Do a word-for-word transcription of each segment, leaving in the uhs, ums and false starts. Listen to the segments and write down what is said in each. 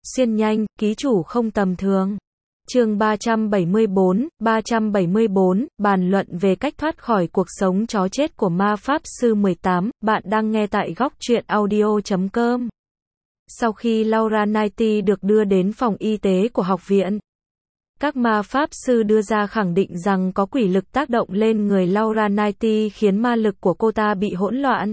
Xuyên nhanh, ký chủ không tầm thường. Chương ba trăm bảy mươi tư, ba trăm bảy mươi tư, bàn luận về cách thoát khỏi cuộc sống chó chết của ma pháp sư mười tám, bạn đang nghe tại góc truyện audio chấm com. Sau khi Laura Knighty được đưa đến phòng y tế của học viện, các ma pháp sư đưa ra khẳng định rằng có quỷ lực tác động lên người Laura Knighty khiến ma lực của cô ta bị hỗn loạn,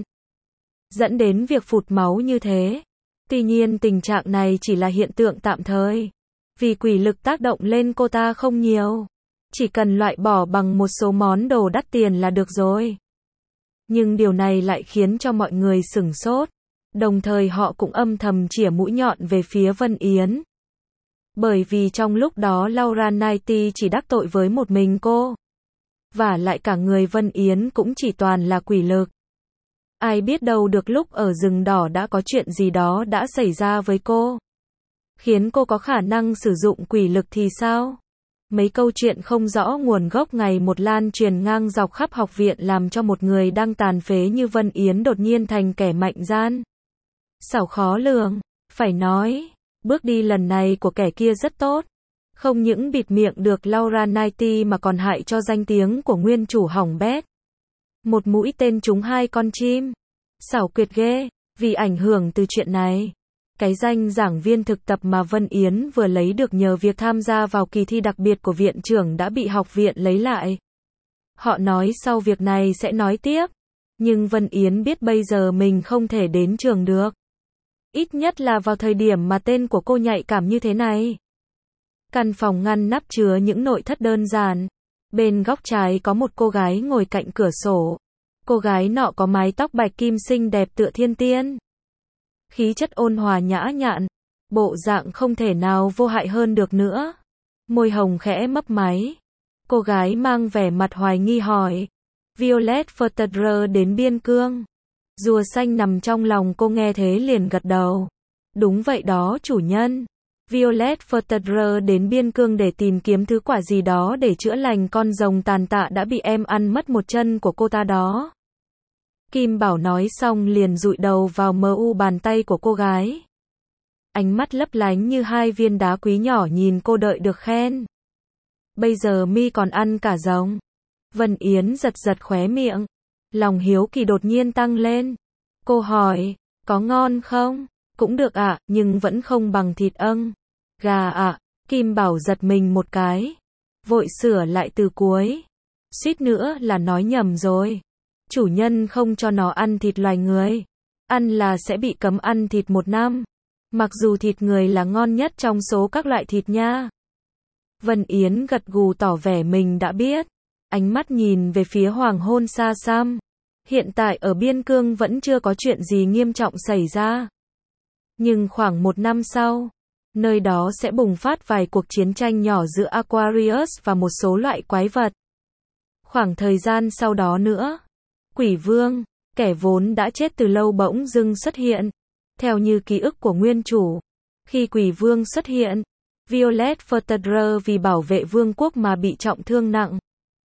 dẫn đến việc phụt máu như thế. Tuy nhiên tình trạng này chỉ là hiện tượng tạm thời, vì quỷ lực tác động lên cô ta không nhiều, chỉ cần loại bỏ bằng một số món đồ đắt tiền là được rồi. Nhưng điều này lại khiến cho mọi người sửng sốt, đồng thời họ cũng âm thầm chĩa mũi nhọn về phía Vân Yến. Bởi vì trong lúc đó Laura Knighty chỉ đắc tội với một mình cô, và lại cả người Vân Yến cũng chỉ toàn là quỷ lực. Ai biết đâu được lúc ở rừng đỏ đã có chuyện gì đó đã xảy ra với cô, khiến cô có khả năng sử dụng quỷ lực thì sao? Mấy câu chuyện không rõ nguồn gốc ngày một lan truyền ngang dọc khắp học viện làm cho một người đang tàn phế như Vân Yến đột nhiên thành kẻ mạnh gian xảo khó lường. Phải nói, bước đi lần này của kẻ kia rất tốt, không những bịt miệng được Laura Knighty mà còn hại cho danh tiếng của nguyên chủ hỏng bét. Một mũi tên trúng hai con chim. Xảo quyệt ghê. Vì ảnh hưởng từ chuyện này, cái danh giảng viên thực tập mà Vân Yến vừa lấy được nhờ việc tham gia vào kỳ thi đặc biệt của viện trưởng đã bị học viện lấy lại. Họ nói sau việc này sẽ nói tiếp, nhưng Vân Yến biết bây giờ mình không thể đến trường được, ít nhất là vào thời điểm mà tên của cô nhạy cảm như thế này. Căn phòng ngăn nắp chứa những nội thất đơn giản. Bên góc trái có một cô gái ngồi cạnh cửa sổ. Cô gái nọ có mái tóc bạch kim xinh đẹp tựa thiên tiên, khí chất ôn hòa nhã nhặn, bộ dạng không thể nào vô hại hơn được nữa. Môi hồng khẽ mấp máy. Cô gái mang vẻ mặt hoài nghi hỏi, Violet Vertedre đến biên cương. Rùa xanh nằm trong lòng cô nghe thế liền gật đầu. Đúng vậy đó chủ nhân. Violet Vertedre đến biên cương để tìm kiếm thứ quả gì đó để chữa lành con rồng tàn tạ đã bị em ăn mất một chân của cô ta đó. Kim Bảo nói xong liền dụi đầu vào mờ u bàn tay của cô gái. Ánh mắt lấp lánh như hai viên đá quý nhỏ nhìn cô đợi được khen. Bây giờ mi còn ăn cả rồng. Vân Yến giật giật khóe miệng. Lòng hiếu kỳ đột nhiên tăng lên. Cô hỏi, có ngon không? Cũng được ạ, à, nhưng vẫn không bằng thịt ưng. Gà ạ. À. Kim Bảo giật mình một cái, vội sửa lại từ cuối. Suýt nữa là nói nhầm rồi. Chủ nhân không cho nó ăn thịt loài người. Ăn là sẽ bị cấm ăn thịt một năm. Mặc dù thịt người là ngon nhất trong số các loại thịt nha. Vân Yến gật gù tỏ vẻ mình đã biết. Ánh mắt nhìn về phía hoàng hôn xa xăm. Hiện tại ở biên cương vẫn chưa có chuyện gì nghiêm trọng xảy ra. Nhưng khoảng một năm sau, nơi đó sẽ bùng phát vài cuộc chiến tranh nhỏ giữa Aquarius và một số loại quái vật. Khoảng thời gian sau đó nữa, Quỷ Vương, kẻ vốn đã chết từ lâu bỗng dưng xuất hiện. Theo như ký ức của nguyên chủ, khi Quỷ Vương xuất hiện, Violet Vertedre vì bảo vệ vương quốc mà bị trọng thương nặng,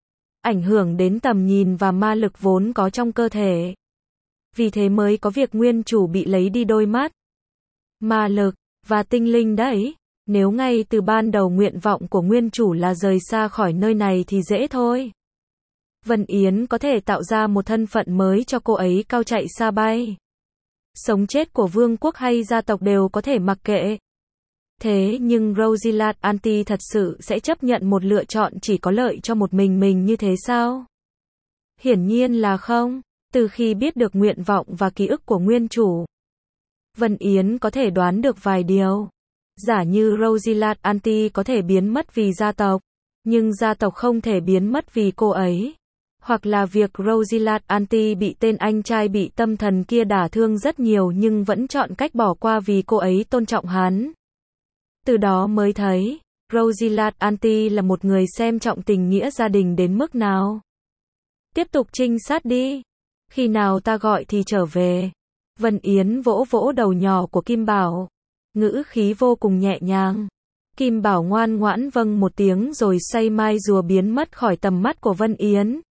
ảnh hưởng đến tầm nhìn và ma lực vốn có trong cơ thể. Vì thế mới có việc nguyên chủ bị lấy đi đôi mắt, ma lực và tinh linh đấy. Nếu ngay từ ban đầu nguyện vọng của nguyên chủ là rời xa khỏi nơi này thì dễ thôi. Vân Yến có thể tạo ra một thân phận mới cho cô ấy cao chạy xa bay. Sống chết của vương quốc hay gia tộc đều có thể mặc kệ. Thế nhưng Rosilat Anti thật sự sẽ chấp nhận một lựa chọn chỉ có lợi cho một mình mình như thế sao? Hiển nhiên là không. Từ khi biết được nguyện vọng và ký ức của nguyên chủ, Vân Yến có thể đoán được vài điều. Giả như Rosilat Anti có thể biến mất vì gia tộc, nhưng gia tộc không thể biến mất vì cô ấy. Hoặc là việc Rosilat Anti bị tên anh trai bị tâm thần kia đả thương rất nhiều nhưng vẫn chọn cách bỏ qua vì cô ấy tôn trọng hắn. Từ đó mới thấy, Rosilat Anti là một người xem trọng tình nghĩa gia đình đến mức nào. Tiếp tục trinh sát đi. Khi nào ta gọi thì trở về. Vân Yến vỗ vỗ đầu nhỏ của Kim Bảo. Ngữ khí vô cùng nhẹ nhàng. Kim Bảo ngoan ngoãn vâng một tiếng rồi xoay mai rùa biến mất khỏi tầm mắt của Vân Yến.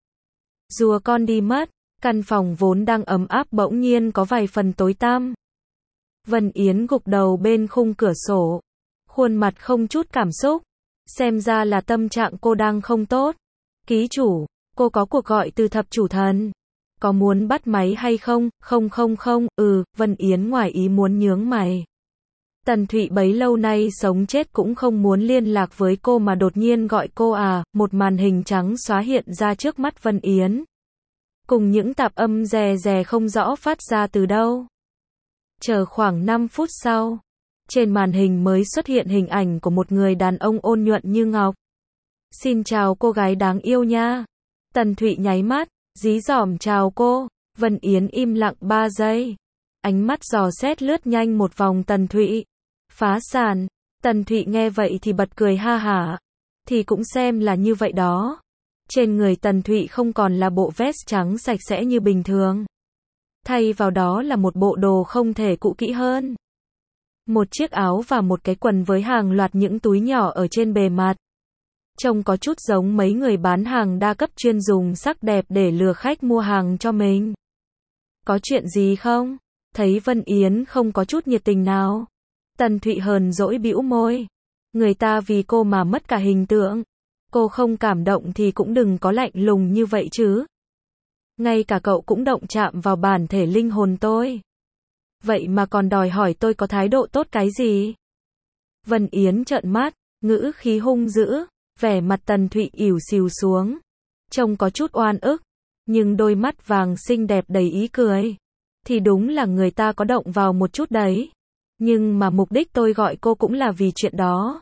Rùa con đi mất, căn phòng vốn đang ấm áp bỗng nhiên có vài phần tối tăm. Vân Yến gục đầu bên khung cửa sổ, khuôn mặt không chút cảm xúc. Xem ra là tâm trạng cô đang không tốt. Ký chủ, cô có cuộc gọi từ thập chủ thần. Có muốn bắt máy hay không? Không không không, ừ, Vân Yến ngoài ý muốn nhướng mày. Tần Thụy bấy lâu nay sống chết cũng không muốn liên lạc với cô mà đột nhiên gọi cô à, một màn hình trắng xóa hiện ra trước mắt Vân Yến. Cùng những tạp âm rè rè không rõ phát ra từ đâu. Chờ khoảng năm phút sau, trên màn hình mới xuất hiện hình ảnh của một người đàn ông ôn nhuận như ngọc. Xin chào cô gái đáng yêu nha. Tần Thụy nháy mắt, dí dỏm chào cô. Vân Yến im lặng ba giây. Ánh mắt dò xét lướt nhanh một vòng Tần Thụy. Phá sản. Tần Thụy nghe vậy thì bật cười ha hả. Thì cũng xem là như vậy đó. Trên người Tần Thụy không còn là bộ vest trắng sạch sẽ như bình thường. Thay vào đó là một bộ đồ không thể cũ kỹ hơn. Một chiếc áo và một cái quần với hàng loạt những túi nhỏ ở trên bề mặt. Trông có chút giống mấy người bán hàng đa cấp chuyên dùng sắc đẹp để lừa khách mua hàng cho mình. Có chuyện gì không? Thấy Vân Yến không có chút nhiệt tình nào. Tần Thụy hờn dỗi bĩu môi. Người ta vì cô mà mất cả hình tượng. Cô không cảm động thì cũng đừng có lạnh lùng như vậy chứ. Ngay cả cậu cũng động chạm vào bản thể linh hồn tôi. Vậy mà còn đòi hỏi tôi có thái độ tốt cái gì? Vân Yến trợn mắt, ngữ khí hung dữ, vẻ mặt Tần Thụy ỉu xìu xuống. Trông có chút oan ức, nhưng đôi mắt vàng xinh đẹp đầy ý cười. Thì đúng là người ta có động vào một chút đấy. Nhưng mà mục đích tôi gọi cô cũng là vì chuyện đó.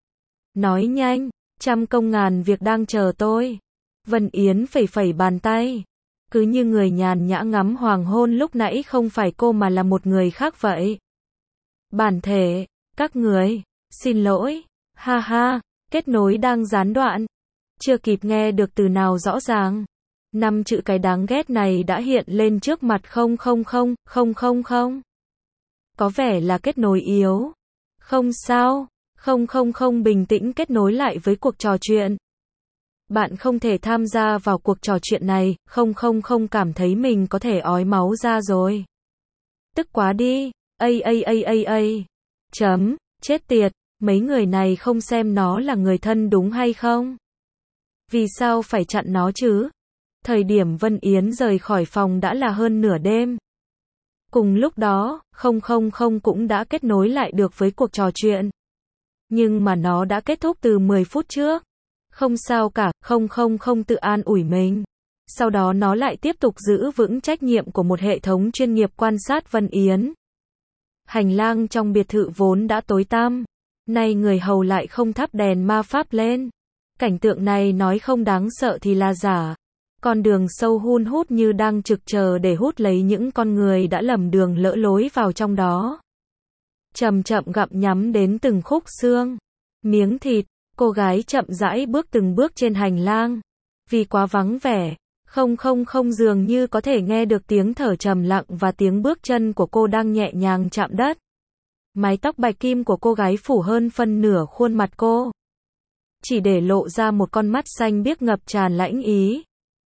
Nói nhanh, trăm công ngàn việc đang chờ tôi. Vân Yến phẩy phẩy bàn tay. Cứ như người nhàn nhã ngắm hoàng hôn lúc nãy không phải cô mà là một người khác vậy. Bản thể, các người, xin lỗi, ha ha, kết nối đang gián đoạn. Chưa kịp nghe được từ nào rõ ràng. Năm chữ cái đáng ghét này đã hiện lên trước mặt không không không, không không không. Có vẻ là kết nối yếu. Không sao, không không không bình tĩnh kết nối lại với cuộc trò chuyện. Bạn không thể tham gia vào cuộc trò chuyện này, không không không cảm thấy mình có thể ói máu ra rồi. Tức quá đi, a a a a a. Chấm, chết tiệt, mấy người này không xem nó là người thân đúng hay không? Vì sao phải chặn nó chứ? Thời điểm Vân Yến rời khỏi phòng đã là hơn nửa đêm. Cùng lúc đó, không không không cũng đã kết nối lại được với cuộc trò chuyện. Nhưng mà nó đã kết thúc từ mười phút trước. Không sao cả, không không không tự an ủi mình. Sau đó nó lại tiếp tục giữ vững trách nhiệm của một hệ thống chuyên nghiệp quan sát Vân Yến. Hành lang trong biệt thự vốn đã tối tăm. Nay người hầu lại không thắp đèn ma pháp lên. Cảnh tượng này nói không đáng sợ thì là giả. Con đường sâu hun hút như đang trực chờ để hút lấy những con người đã lầm đường lỡ lối vào trong đó. Chậm chậm gặm nhắm đến từng khúc xương, miếng thịt. Cô gái chậm rãi bước từng bước trên hành lang. Vì quá vắng vẻ, không không không dường như có thể nghe được tiếng thở trầm lặng và tiếng bước chân của cô đang nhẹ nhàng chạm đất. Mái tóc bạch kim của cô gái phủ hơn phân nửa khuôn mặt cô. Chỉ để lộ ra một con mắt xanh biếc ngập tràn lãnh ý.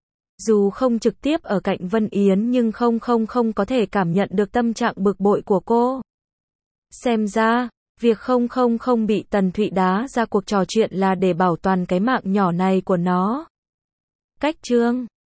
Dù không trực tiếp ở cạnh Vân Yến nhưng không không không có thể cảm nhận được tâm trạng bực bội của cô. Xem ra, việc không không không bị Tần Thụy đá ra cuộc trò chuyện là để bảo toàn cái mạng nhỏ này của nó. Cách chương